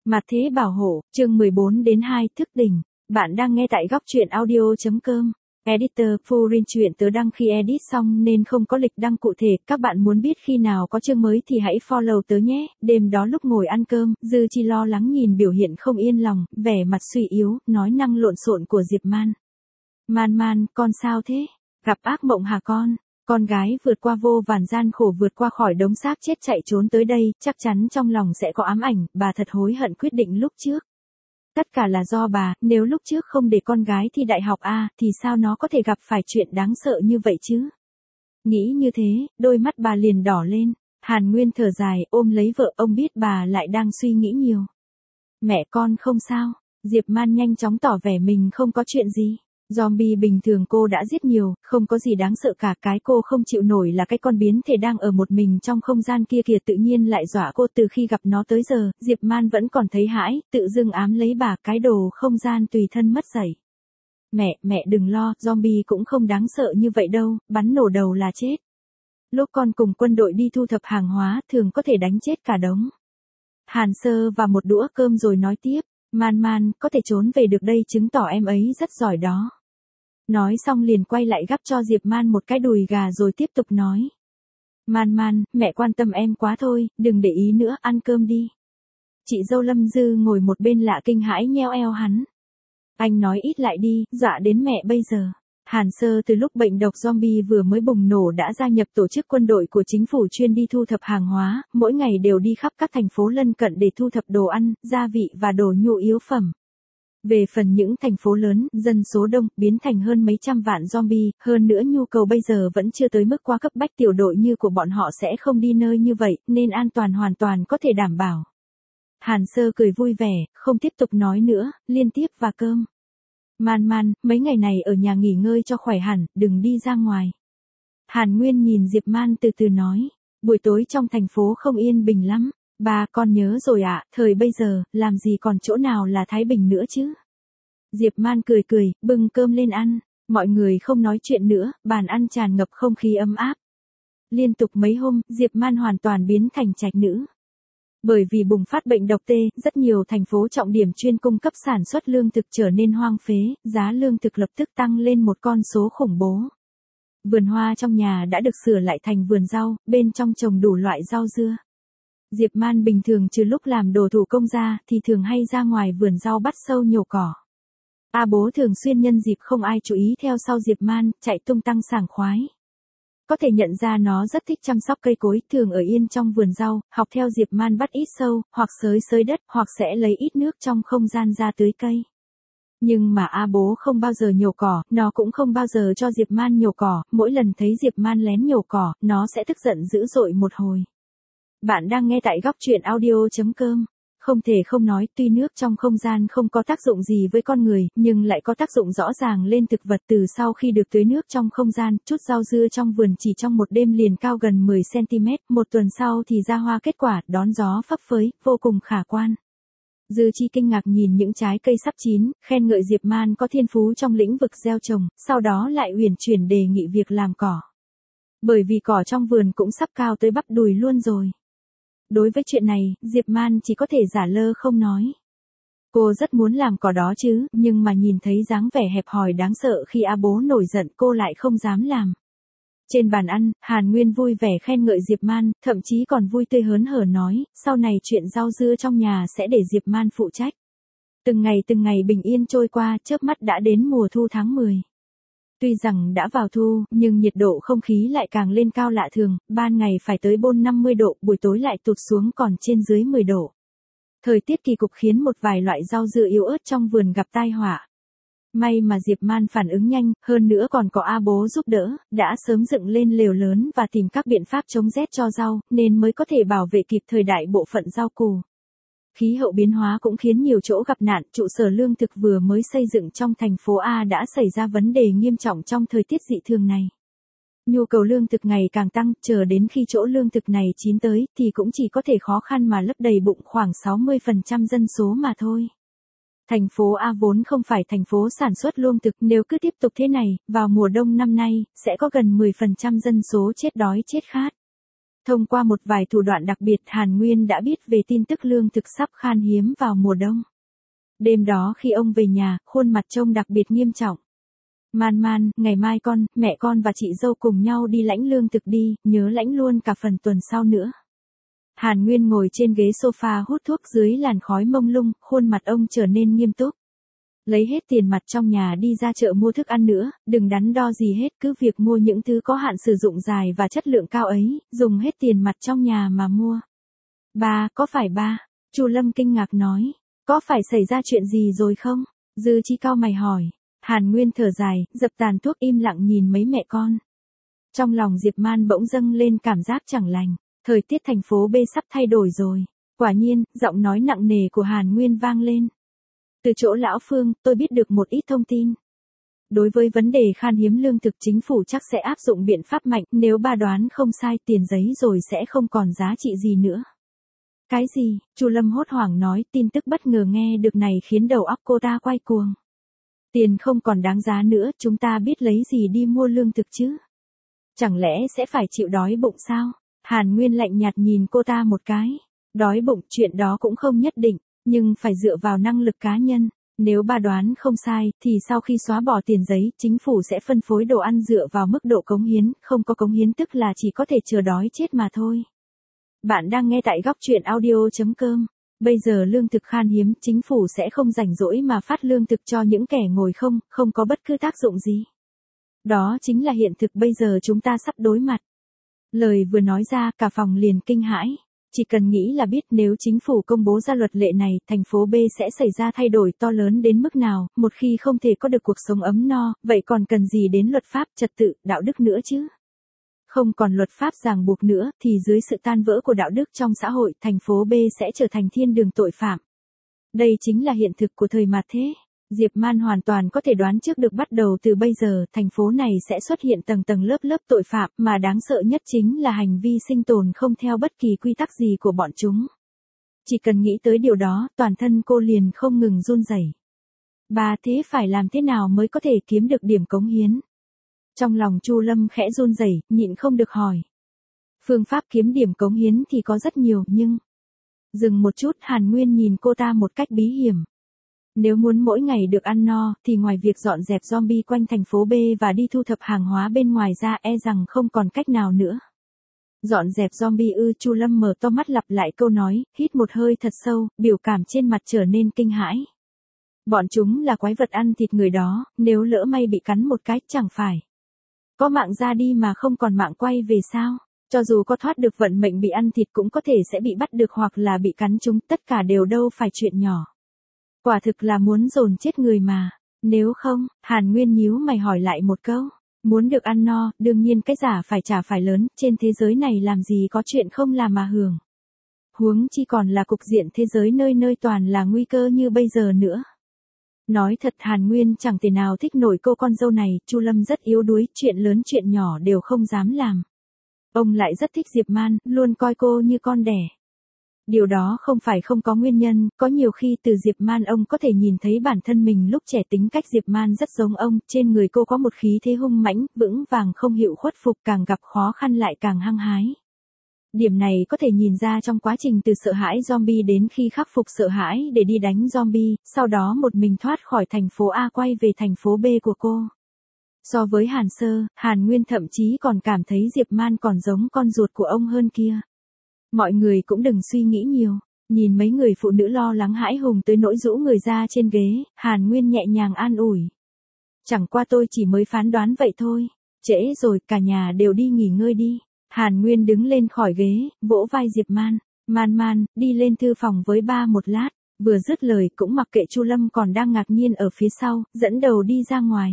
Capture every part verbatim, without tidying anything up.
Mặt thế bảo hộ, chương mười bốn đến hai, thức tỉnh. Bạn đang nghe tại góc truyện audio.com. Editor, Full truyện tớ đăng khi edit xong nên không có lịch đăng cụ thể. Các bạn muốn biết khi nào có chương mới thì hãy follow tớ nhé. Đêm đó lúc ngồi ăn cơm, Dư Chi lo lắng nhìn biểu hiện không yên lòng, vẻ mặt suy yếu, nói năng lộn xộn của Diệp Man. Man Man, con sao thế? Gặp ác mộng hả con? Con gái vượt qua vô vàn gian khổ vượt qua khỏi đống xác chết chạy trốn tới đây, chắc chắn trong lòng sẽ có ám ảnh, bà thật hối hận quyết định lúc trước. Tất cả là do bà, nếu lúc trước không để con gái thi đại học A, thì sao nó có thể gặp phải chuyện đáng sợ như vậy chứ? Nghĩ như thế, đôi mắt bà liền đỏ lên. Hàn Nguyên thở dài, ôm lấy vợ, ông biết bà lại đang suy nghĩ nhiều. Mẹ con không sao. Diệp Man nhanh chóng tỏ vẻ mình không có chuyện gì. Zombie bình thường cô đã giết nhiều, không có gì đáng sợ cả. Cái cô không chịu nổi là cái con biến thể đang ở một mình trong không gian kia kìa, tự nhiên lại dọa cô. Từ khi gặp nó tới giờ, Diệp Man vẫn còn thấy hãi, tự dưng ám lấy bà, cái đồ không gian tùy thân mất dạy. Mẹ, mẹ đừng lo, zombie cũng không đáng sợ như vậy đâu, bắn nổ đầu là chết. Lúc con cùng quân đội đi thu thập hàng hóa, thường có thể đánh chết cả đống. Hàn Sơ và một đũa cơm rồi nói tiếp. Man Man, có thể trốn về được đây chứng tỏ em ấy rất giỏi đó. Nói xong liền quay lại gắp cho Diệp Man một cái đùi gà rồi tiếp tục nói. Man Man, mẹ quan tâm em quá thôi, đừng để ý nữa, ăn cơm đi. Chị dâu Lâm Dư ngồi một bên lạ kinh hãi nheo eo hắn. Anh nói ít lại đi, dọa đến mẹ bây giờ. Hàn Sơ từ lúc bệnh độc zombie vừa mới bùng nổ đã gia nhập tổ chức quân đội của chính phủ chuyên đi thu thập hàng hóa, mỗi ngày đều đi khắp các thành phố lân cận để thu thập đồ ăn, gia vị và đồ nhu yếu phẩm. Về phần những thành phố lớn, dân số đông, biến thành hơn mấy trăm vạn zombie, hơn nữa nhu cầu bây giờ vẫn chưa tới mức quá cấp bách, tiểu đội như của bọn họ sẽ không đi nơi như vậy, nên an toàn hoàn toàn có thể đảm bảo. Hàn Sơ cười vui vẻ, không tiếp tục nói nữa, liên tiếp và cơm. Man Man, mấy ngày này ở nhà nghỉ ngơi cho khỏe hẳn, đừng đi ra ngoài. Hàn Nguyên nhìn Diệp Man từ từ nói, buổi tối trong thành phố không yên bình lắm. Ba, con nhớ rồi ạ, thời bây giờ, làm gì còn chỗ nào là Thái Bình nữa chứ? Diệp Man cười cười, bưng cơm lên ăn. Mọi người không nói chuyện nữa, bàn ăn tràn ngập không khí ấm áp. Liên tục mấy hôm, Diệp Man hoàn toàn biến thành trạch nữ. Bởi vì bùng phát bệnh độc T, rất nhiều thành phố trọng điểm chuyên cung cấp sản xuất lương thực trở nên hoang phế, giá lương thực lập tức tăng lên một con số khủng bố. Vườn hoa trong nhà đã được sửa lại thành vườn rau, bên trong trồng đủ loại rau dưa. Diệp Man bình thường trừ lúc làm đồ thủ công ra thì thường hay ra ngoài vườn rau bắt sâu nhổ cỏ. A Bố thường xuyên nhân dịp không ai chú ý theo sau Diệp Man, chạy tung tăng sảng khoái. Có thể nhận ra nó rất thích chăm sóc cây cối, thường ở yên trong vườn rau, học theo Diệp Man bắt ít sâu, hoặc xới xới đất, hoặc sẽ lấy ít nước trong không gian ra tưới cây. Nhưng mà A Bố không bao giờ nhổ cỏ, nó cũng không bao giờ cho Diệp Man nhổ cỏ, mỗi lần thấy Diệp Man lén nhổ cỏ, nó sẽ tức giận dữ dội một hồi. Bạn đang nghe tại góc truyện audio.com. Không thể không nói, tuy nước trong không gian không có tác dụng gì với con người, nhưng lại có tác dụng rõ ràng lên thực vật. Từ sau khi được tưới nước trong không gian, chút rau dưa trong vườn chỉ trong một đêm liền cao gần mười xăng-ti-mét, một tuần sau thì ra hoa kết quả, đón gió phấp phới, vô cùng khả quan. Dư Chi kinh ngạc nhìn những trái cây sắp chín, khen ngợi Diệp Man có thiên phú trong lĩnh vực gieo trồng, sau đó lại uyển chuyển đề nghị việc làm cỏ. Bởi vì cỏ trong vườn cũng sắp cao tới bắp đùi luôn rồi. Đối với chuyện này, Diệp Man chỉ có thể giả lơ không nói. Cô rất muốn làm cỏ đó chứ, nhưng mà nhìn thấy dáng vẻ hẹp hòi đáng sợ khi A Bố nổi giận cô lại không dám làm. Trên bàn ăn, Hàn Nguyên vui vẻ khen ngợi Diệp Man, thậm chí còn vui tươi hớn hở nói, sau này chuyện rau dưa trong nhà sẽ để Diệp Man phụ trách. Từng ngày từng ngày bình yên trôi qua, chớp mắt đã đến mùa thu tháng mười. Tuy rằng đã vào thu, nhưng nhiệt độ không khí lại càng lên cao lạ thường, ban ngày phải tới bốn năm mươi độ, buổi tối lại tụt xuống còn trên dưới mười độ. Thời tiết kỳ cục khiến một vài loại rau dưa yếu ớt trong vườn gặp tai họa. May mà Diệp Man phản ứng nhanh, hơn nữa còn có A Bố giúp đỡ, đã sớm dựng lên lều lớn và tìm các biện pháp chống rét cho rau, nên mới có thể bảo vệ kịp thời đại bộ phận rau củ. Khí hậu biến hóa cũng khiến nhiều chỗ gặp nạn, trụ sở lương thực vừa mới xây dựng trong thành phố A đã xảy ra vấn đề nghiêm trọng trong thời tiết dị thường này. Nhu cầu lương thực ngày càng tăng, chờ đến khi chỗ lương thực này chín tới, thì cũng chỉ có thể khó khăn mà lấp đầy bụng khoảng sáu mươi phần trăm dân số mà thôi. Thành phố A vốn không phải thành phố sản xuất lương thực, nếu cứ tiếp tục thế này, vào mùa đông năm nay, sẽ có gần mười phần trăm dân số chết đói chết khát. Thông qua một vài thủ đoạn đặc biệt, Hàn Nguyên đã biết về tin tức lương thực sắp khan hiếm vào mùa đông. Đêm đó khi ông về nhà, khuôn mặt trông đặc biệt nghiêm trọng. Man Man, ngày mai con, mẹ con và chị dâu cùng nhau đi lãnh lương thực đi, nhớ lãnh luôn cả phần tuần sau nữa. Hàn Nguyên ngồi trên ghế sofa hút thuốc dưới làn khói mông lung, khuôn mặt ông trở nên nghiêm túc. Lấy hết tiền mặt trong nhà đi ra chợ mua thức ăn nữa, đừng đắn đo gì hết, cứ việc mua những thứ có hạn sử dụng dài và chất lượng cao ấy, dùng hết tiền mặt trong nhà mà mua. Ba, có phải ba? Chu Lâm kinh ngạc nói, có phải xảy ra chuyện gì rồi không? Dư Chi cau mày hỏi. Hàn Nguyên thở dài, dập tàn thuốc im lặng nhìn mấy mẹ con. Trong lòng Diệp Man bỗng dâng lên cảm giác chẳng lành, thời tiết thành phố B sắp thay đổi rồi. Quả nhiên, giọng nói nặng nề của Hàn Nguyên vang lên. Từ chỗ lão Phương, tôi biết được một ít thông tin. Đối với vấn đề khan hiếm lương thực, chính phủ chắc sẽ áp dụng biện pháp mạnh, nếu bà đoán không sai, tiền giấy rồi sẽ không còn giá trị gì nữa. Cái gì? Chu Lâm hốt hoảng nói, tin tức bất ngờ nghe được này khiến đầu óc cô ta quay cuồng. Tiền không còn đáng giá nữa, chúng ta biết lấy gì đi mua lương thực chứ? Chẳng lẽ sẽ phải chịu đói bụng sao? Hàn Nguyên lạnh nhạt nhìn cô ta một cái. Đói bụng, chuyện đó cũng không nhất định, nhưng phải dựa vào năng lực cá nhân. Nếu bà đoán không sai, thì sau khi xóa bỏ tiền giấy, chính phủ sẽ phân phối đồ ăn dựa vào mức độ cống hiến, không có cống hiến tức là chỉ có thể chờ đói chết mà thôi. Bạn đang nghe tại góc truyện audio chấm com. Bây giờ lương thực khan hiếm, chính phủ sẽ không rảnh rỗi mà phát lương thực cho những kẻ ngồi không, không có bất cứ tác dụng gì. Đó chính là hiện thực bây giờ chúng ta sắp đối mặt. Lời vừa nói ra, cả phòng liền kinh hãi. Chỉ cần nghĩ là biết nếu chính phủ công bố ra luật lệ này, thành phố B sẽ xảy ra thay đổi to lớn đến mức nào, một khi không thể có được cuộc sống ấm no, vậy còn cần gì đến luật pháp, trật tự, đạo đức nữa chứ? Không còn luật pháp ràng buộc nữa, thì dưới sự tan vỡ của đạo đức trong xã hội, thành phố B sẽ trở thành thiên đường tội phạm. Đây chính là hiện thực của thời mạt thế. Diệp Man hoàn toàn có thể đoán trước được bắt đầu từ bây giờ, thành phố này sẽ xuất hiện tầng tầng lớp lớp tội phạm, mà đáng sợ nhất chính là hành vi sinh tồn không theo bất kỳ quy tắc gì của bọn chúng. Chỉ cần nghĩ tới điều đó, toàn thân cô liền không ngừng run rẩy. Bà thế phải làm thế nào mới có thể kiếm được điểm cống hiến? Trong lòng Chu Lâm khẽ run rẩy, nhịn không được hỏi. Phương pháp kiếm điểm cống hiến thì có rất nhiều, nhưng... Dừng một chút, Hàn Nguyên nhìn cô ta một cách bí hiểm. Nếu muốn mỗi ngày được ăn no, thì ngoài việc dọn dẹp zombie quanh thành phố B và đi thu thập hàng hóa bên ngoài ra, e rằng không còn cách nào nữa. Dọn dẹp zombie ư? Chu Lâm mở to mắt lặp lại câu nói, hít một hơi thật sâu, biểu cảm trên mặt trở nên kinh hãi. Bọn chúng là quái vật ăn thịt người đó, nếu lỡ may bị cắn một cái, chẳng phải có mạng ra đi mà không còn mạng quay về sao? Cho dù có thoát được vận mệnh bị ăn thịt cũng có thể sẽ bị bắt được hoặc là bị cắn trúng, tất cả đều đâu phải chuyện nhỏ. Quả thực là muốn dồn chết người mà. Nếu không, Hàn Nguyên nhíu mày hỏi lại một câu. Muốn được ăn no, đương nhiên cái giả phải trả phải lớn, trên thế giới này làm gì có chuyện không làm mà hưởng. Huống chi còn là cục diện thế giới nơi nơi toàn là nguy cơ như bây giờ nữa. Nói thật, Hàn Nguyên chẳng thể nào thích nổi cô con dâu này, Chu Lâm rất yếu đuối, chuyện lớn chuyện nhỏ đều không dám làm. Ông lại rất thích Diệp Man, luôn coi cô như con đẻ. Điều đó không phải không có nguyên nhân, có nhiều khi từ Diệp Man ông có thể nhìn thấy bản thân mình lúc trẻ, tính cách Diệp Man rất giống ông, trên người cô có một khí thế hung mãnh, vững vàng không hiệu khuất phục, càng gặp khó khăn lại càng hăng hái. Điểm này có thể nhìn ra trong quá trình từ sợ hãi zombie đến khi khắc phục sợ hãi để đi đánh zombie, sau đó một mình thoát khỏi thành phố A quay về thành phố B của cô. So với Hàn Sơ, Hàn Nguyên thậm chí còn cảm thấy Diệp Man còn giống con ruột của ông hơn kia. Mọi người cũng đừng suy nghĩ nhiều. Nhìn mấy người phụ nữ lo lắng hãi hùng tới nỗi rũ người ra trên ghế, Hàn Nguyên nhẹ nhàng an ủi. Chẳng qua tôi chỉ mới phán đoán vậy thôi. Trễ rồi, cả nhà đều đi nghỉ ngơi đi. Hàn Nguyên đứng lên khỏi ghế, vỗ vai Diệp Man. Man Man, đi lên thư phòng với ba một lát. Vừa dứt lời cũng mặc kệ Chu Lâm còn đang ngạc nhiên ở phía sau, dẫn đầu đi ra ngoài.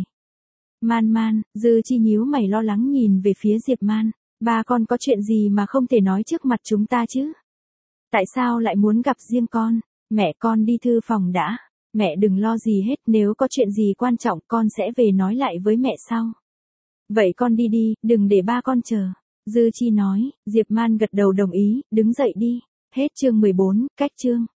Man Man, Dư Chi nhíu mày lo lắng nhìn về phía Diệp Man. Ba con có chuyện gì mà không thể nói trước mặt chúng ta chứ? Tại sao lại muốn gặp riêng con? Mẹ con đi thư phòng đã. Mẹ đừng lo gì hết, nếu có chuyện gì quan trọng con sẽ về nói lại với mẹ sau. Vậy con đi đi, đừng để ba con chờ. Dư Chi nói. Diệp Man gật đầu đồng ý, đứng dậy đi. Hết chương mười bốn, cách chương.